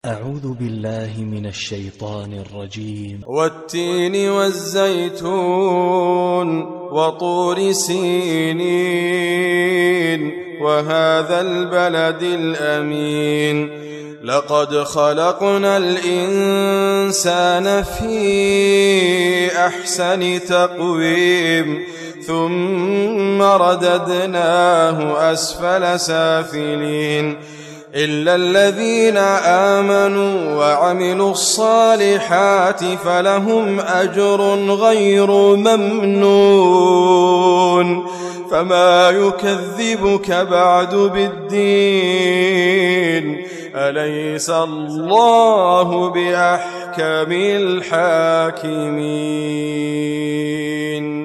أعوذ بالله من الشيطان الرجيم. والتين والزيتون وطور سينين وهذا البلد الأمين لقد خلقنا الإنسان في أحسن تقويم ثم رددناه أسفل سافلين إلا الذين آمنوا وعملوا الصالحات فلهم أجر غير ممنون فما يكذبك بعد بالدين أليس الله بأحكم الحاكمين.